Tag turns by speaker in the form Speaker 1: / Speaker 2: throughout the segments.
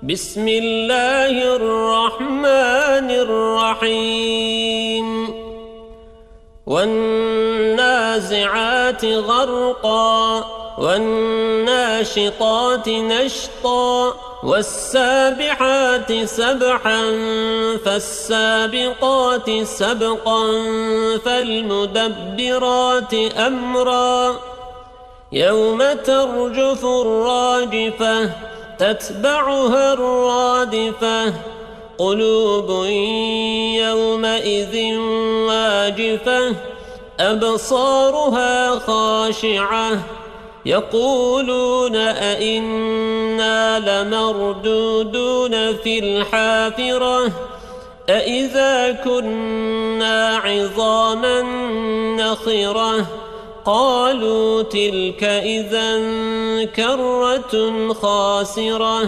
Speaker 1: بسم الله الرحمن الرحيم والنازعات غرقا والناشطات نشطا والسابحات سبحا فالسابقات سبقا فالمدبرات أمرا يوم ترجف الراجفة تتبعها الرادفة قلوب يومئذ واجفة أبصارها خاشعة يقولون أئنا لمردودون في الحافرة أئذا كنا عظاما نخرة قالوا تلك إذا كرة خاسرة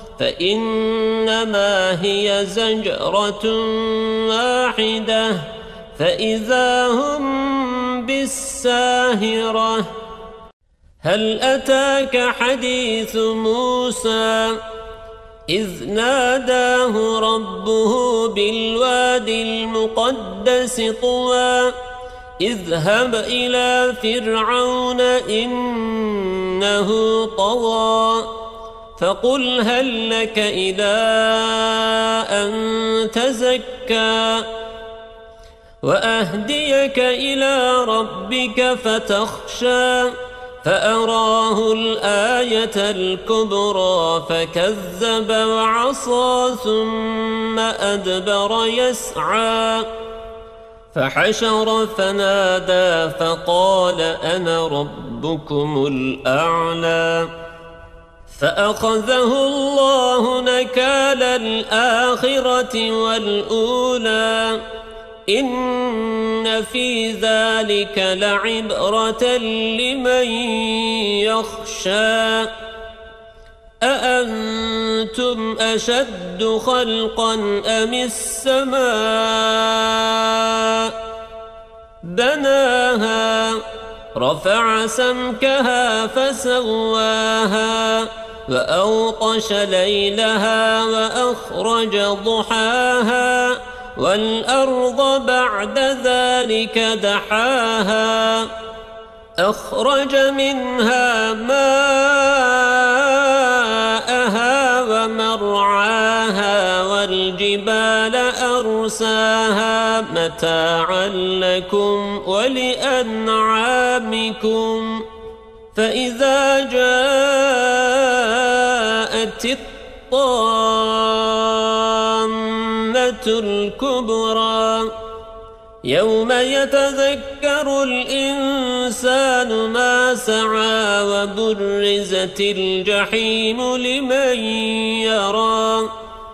Speaker 1: فإنما هي زجرة واحدة فإذا هم بالساهرة هل أتاك حديث موسى إذ ناداه ربه بالوادي المقدس طوى اذهب إلى فرعون إنه طغى فقل هل لك إلى أن تزكى وأهديك إلى ربك فتخشى فأراه الآية الكبرى فكذب وعصى ثم أدبر يسعى فحشر فنادى فقال أنا ربكم الأعلى فأخذه الله نكال الآخرة والأولى إن في ذلك لعبرة لمن يخشى أأنتم أشد خلقا أم السماء بناها رفع سمكها فسواها وأوطش ليلها وأخرج ضحاها والأرض بعد ذلك دحاها أخرج منها ماءها ومرعاها والجبال أرساها متاعا لكم ولأنعامكم فإذا جاءت الطامة الكبرى يوم يتذكر الإنسان ما سعى وبرزت الجحيم لمن يرى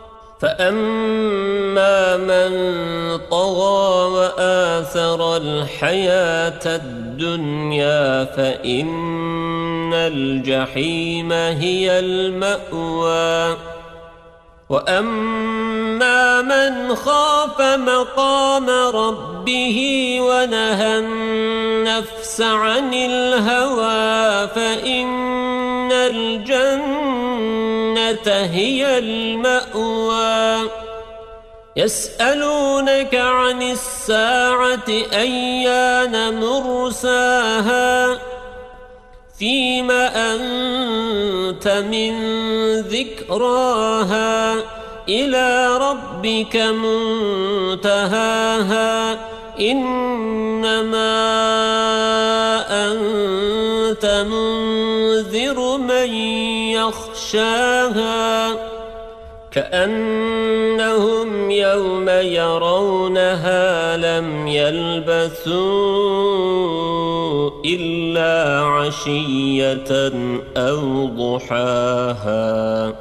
Speaker 1: فأما من طغى وآثر الحياة الدنيا فإن الجحيم هي المأوى وأما من خاف مقام ربه ونهى النفس عن الهوى فإن الجنة هي المأوى يسألونك عن الساعة أيان مرساها فيم أنت من ذكراها إلى ربك منتهاها إنما أنت منذر من يخشاها كأنهم يوم يرونها لم يلبثوا إلا عشية أو ضحاها